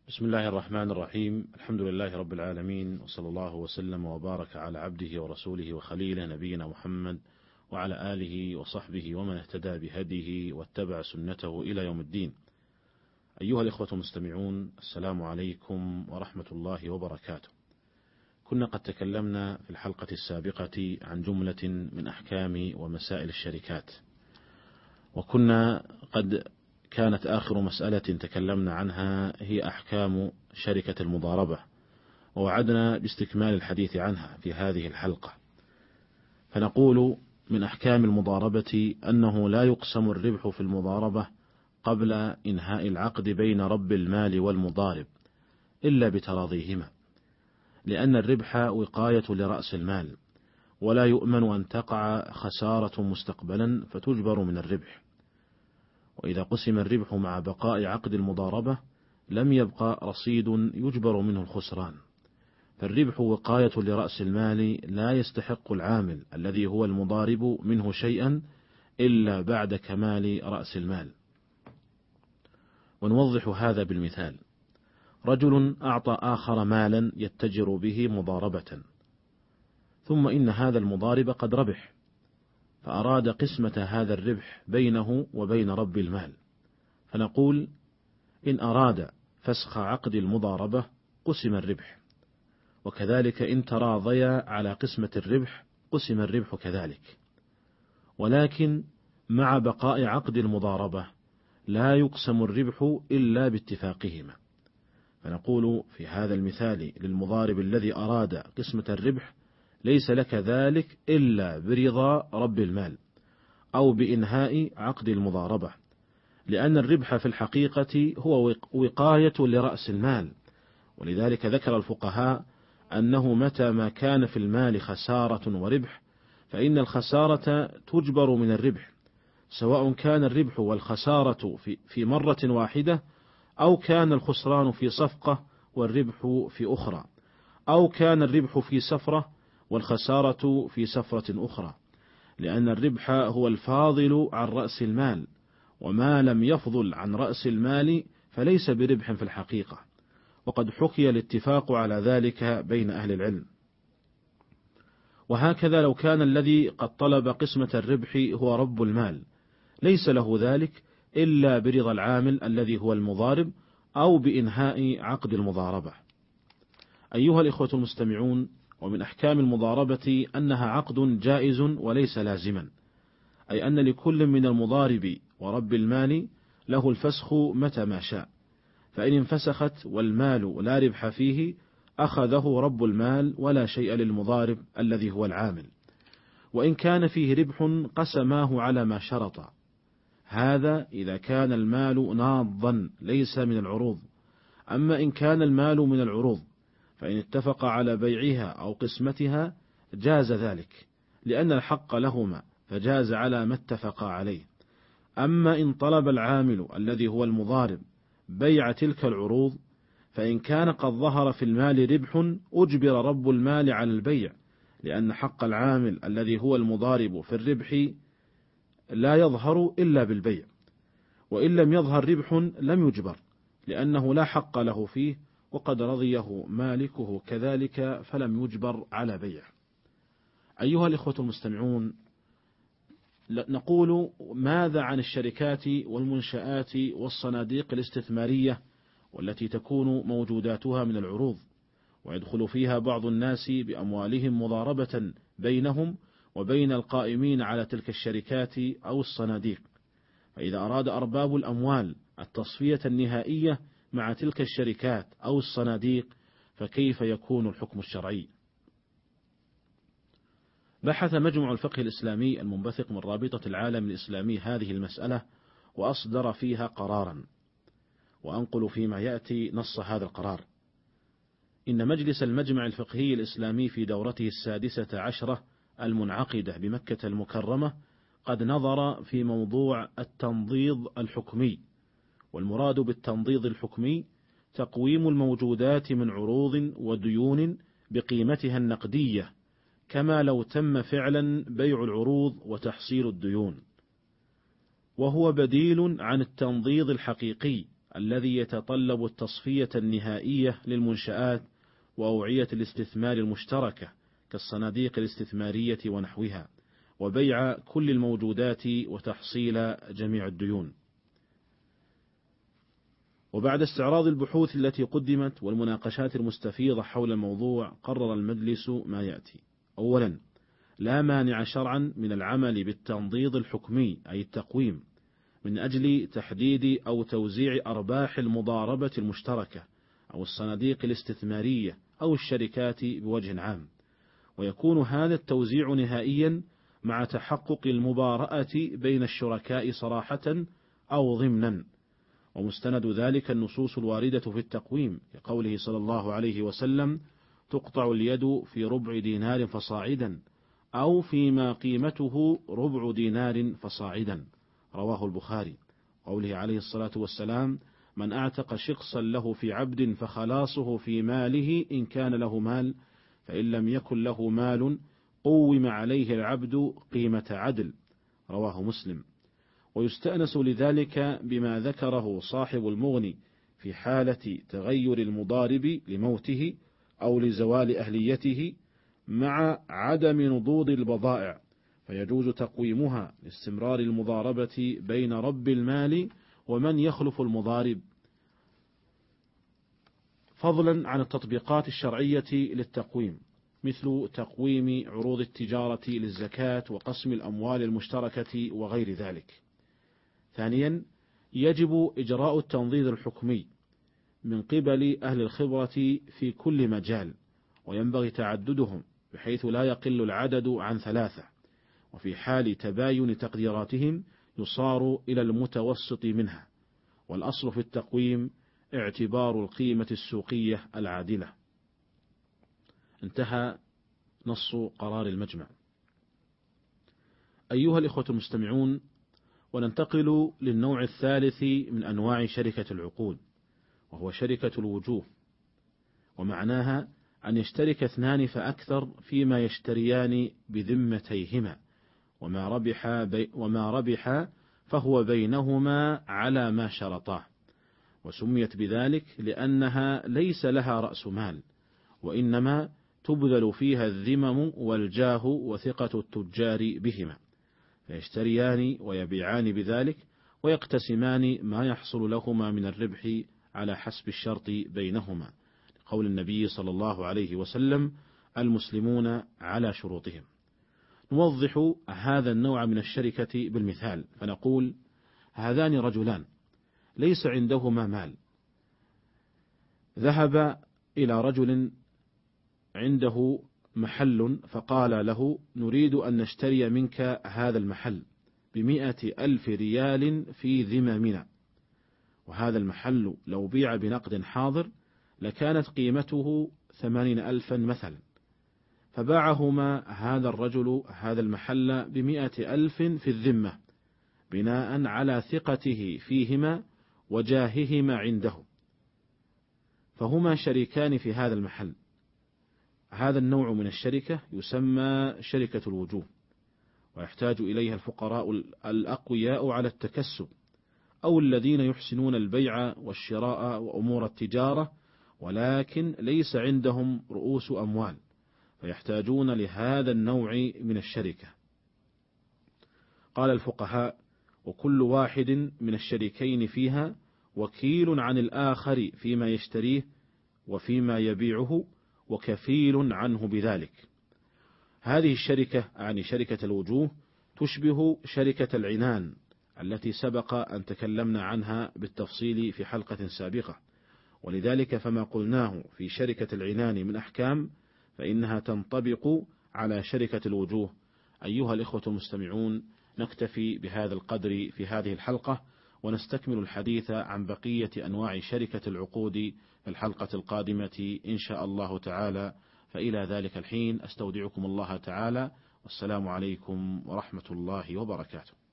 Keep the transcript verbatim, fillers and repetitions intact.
بسم الله الرحمن الرحيم. الحمد لله رب العالمين، وصلى الله وسلم وبارك على عبده ورسوله وخليله نبينا محمد وعلى آله وصحبه ومن اهتدى بهديه واتبع سنته إلى يوم الدين. أيها الإخوة المستمعون، السلام عليكم ورحمة الله وبركاته. كنا قد تكلمنا في الحلقة السابقة عن جملة من أحكام ومسائل الشركات، وكنا قد كانت آخر مسألة تكلمنا عنها هي أحكام شركة المضاربة، ووعدنا باستكمال الحديث عنها في هذه الحلقة. فنقول من أحكام المضاربة أنه لا يقسم الربح في المضاربة قبل إنهاء العقد بين رب المال والمضارب إلا بتراضيهما، لأن الربح وقاية لرأس المال، ولا يؤمن أن تقع خسارة مستقبلا فتجبر من الربح. وإذا قسم الربح مع بقاء عقد المضاربة لم يبقى رصيد يجبر منه الخسران، فالربح وقاية لرأس المال لا يستحق العامل الذي هو المضارب منه شيئا إلا بعد كمال رأس المال. ونوضح هذا بالمثال: رجل أعطى آخر مالا يتجر به مضاربة، ثم إن هذا المضارب قد ربح، فأراد قسمة هذا الربح بينه وبين رب المال، فنقول إن أراد فسخ عقد المضاربة قسم الربح، وكذلك إن تراضيا على قسمة الربح قسم الربح كذلك. ولكن مع بقاء عقد المضاربة لا يقسم الربح إلا باتفاقهما، فنقول في هذا المثال للمضارب الذي أراد قسمة الربح: ليس لك ذلك إلا برضا رب المال أو بإنهاء عقد المضاربة، لأن الربح في الحقيقة هو وقاية لرأس المال. ولذلك ذكر الفقهاء أنه متى ما كان في المال خسارة وربح فإن الخسارة تجبر من الربح، سواء كان الربح والخسارة في, في مرة واحدة، أو كان الخسران في صفقة والربح في أخرى، أو كان الربح في سفرة والخسارة في سفرة أخرى، لأن الربح هو الفاضل عن رأس المال، وما لم يفضل عن رأس المال فليس بربح في الحقيقة، وقد حكي الاتفاق على ذلك بين أهل العلم. وهكذا لو كان الذي قد طلب قسمة الربح هو رب المال، ليس له ذلك إلا برضا العامل الذي هو المضارب أو بإنهاء عقد المضاربة. أيها الإخوة المستمعون، ومن أحكام المضاربة أنها عقد جائز وليس لازما، أي أن لكل من المضارب ورب المال له الفسخ متى ما شاء، فإن انفسخت والمال لا ربح فيه أخذه رب المال ولا شيء للمضارب الذي هو العامل. وإن كان فيه ربح قسماه على ما شرط، هذا إذا كان المال ناضا ليس من العروض. أما إن كان المال من العروض فإن اتفق على بيعها أو قسمتها جاز ذلك، لأن الحق لهما فجاز على ما اتفقا عليه. أما إن طلب العامل الذي هو المضارب بيع تلك العروض، فإن كان قد ظهر في المال ربح أجبر رب المال على البيع، لأن حق العامل الذي هو المضارب في الربح لا يظهر إلا بالبيع، وإن لم يظهر ربح لم يجبر، لأنه لا حق له فيه، وقد رضيه مالكه كذلك فلم يجبر على بيع. أيها الإخوة المستمعون، نقول ماذا عن الشركات والمنشآت والصناديق الاستثمارية والتي تكون موجوداتها من العروض، ويدخل فيها بعض الناس بأموالهم مضاربة بينهم وبين القائمين على تلك الشركات أو الصناديق. فإذا أراد أرباب الأموال التصفية النهائية مع تلك الشركات أو الصناديق فكيف يكون الحكم الشرعي؟ بحث مجمع الفقه الإسلامي المنبثق من رابطة العالم الإسلامي هذه المسألة وأصدر فيها قرارا، وأنقل فيما يأتي نص هذا القرار: إن مجلس المجمع الفقهي الإسلامي في دورته السادسة عشرة المنعقدة بمكة المكرمة قد نظر في موضوع التنضيض الحكمي. والمراد بالتنضيض الحكمي تقويم الموجودات من عروض وديون بقيمتها النقدية، كما لو تم فعلا بيع العروض وتحصيل الديون، وهو بديل عن التنضيض الحقيقي الذي يتطلب التصفية النهائية للمنشآت وأوعية الاستثمار المشتركة كالصناديق الاستثمارية ونحوها، وبيع كل الموجودات وتحصيل جميع الديون. وبعد استعراض البحوث التي قدمت والمناقشات المستفيضة حول الموضوع، قرر المجلس ما يأتي: أولا، لا مانع شرعا من العمل بالتنضيد الحكمي أي التقويم من أجل تحديد أو توزيع أرباح المضاربة المشتركة أو الصناديق الاستثمارية أو الشركات بوجه عام، ويكون هذا التوزيع نهائيا مع تحقق المبارأة بين الشركاء صراحة أو ضمنا، ومستند ذلك النصوص الواردة في التقويم كقوله صلى الله عليه وسلم: تقطع اليد في ربع دينار فصاعدا أو فيما قيمته ربع دينار فصاعدا، رواه البخاري. قوله عليه الصلاة والسلام: من أعتق شخصا له في عبد فخلاصه في ماله إن كان له مال، فإن لم يكن له مال قوم عليه العبد قيمة عدل، رواه مسلم. ويستأنس لذلك بما ذكره صاحب المغني في حالة تغير المضارب لموته أو لزوال أهليته مع عدم نضوض البضائع، فيجوز تقويمها لاستمرار المضاربة بين رب المال ومن يخلف المضارب، فضلا عن التطبيقات الشرعية للتقويم، مثل تقويم عروض التجارة للزكاة وقسم الأموال المشتركة وغير ذلك. ثانيا، يجب إجراء التنضيد الحكمي من قبل أهل الخبرة في كل مجال، وينبغي تعددهم بحيث لا يقل العدد عن ثلاثة، وفي حال تباين تقديراتهم يصار إلى المتوسط منها، والأصل في التقويم اعتبار القيمة السوقية العادلة. انتهى نص قرار المجمع. أيها الإخوة المستمعون، وننتقل للنوع الثالث من أنواع شركة العقود، وهو شركة الوجوه، ومعناها أن يشترك اثنان فأكثر فيما يشتريان بذمتيهما، وما ربح, بي وما ربح فهو بينهما على ما شرطاه، وسميت بذلك لأنها ليس لها رأس مال، وإنما تبذل فيها الذمم والجاه وثقة التجار بهما، فيشتريان ويبيعان بذلك ويقتسمان ما يحصل لهما من الربح على حسب الشرط بينهما، لقول النبي صلى الله عليه وسلم: المسلمون على شروطهم. نوضح هذا النوع من الشركة بالمثال، فنقول: هذان رجلان ليس عندهما مال، ذهب إلى رجل عنده محل فقال له: نريد أن نشتري منك هذا المحل بمئة ألف ريال في ذممنا، وهذا المحل لو بيع بنقد حاضر لكانت قيمته ثمانين ألفا مثلا، فباعهما هذا الرجل هذا المحل بمئة ألف في الذمة بناء على ثقته فيهما وجاههما عنده، فهما شريكان في هذا المحل. هذا النوع من الشركة يسمى شركة الوجوه، ويحتاج إليها الفقراء الأقوياء على التكسب، أو الذين يحسنون البيع والشراء وأمور التجارة، ولكن ليس عندهم رؤوس أموال، فيحتاجون لهذا النوع من الشركة. قال الفقهاء: وكل واحد من الشريكين فيها وكيل عن الآخر فيما يشتريه وفيما يبيعه، وكفيل عنه بذلك. هذه الشركة يعني شركة الوجوه تشبه شركة العنان التي سبق أن تكلمنا عنها بالتفصيل في حلقة سابقة، ولذلك فما قلناه في شركة العنان من أحكام فإنها تنطبق على شركة الوجوه. أيها الإخوة المستمعون، نكتفي بهذا القدر في هذه الحلقة، ونستكمل الحديث عن بقية أنواع شركة العقود في الحلقة القادمة إن شاء الله تعالى. فإلى ذلك الحين أستودعكم الله تعالى، والسلام عليكم ورحمة الله وبركاته.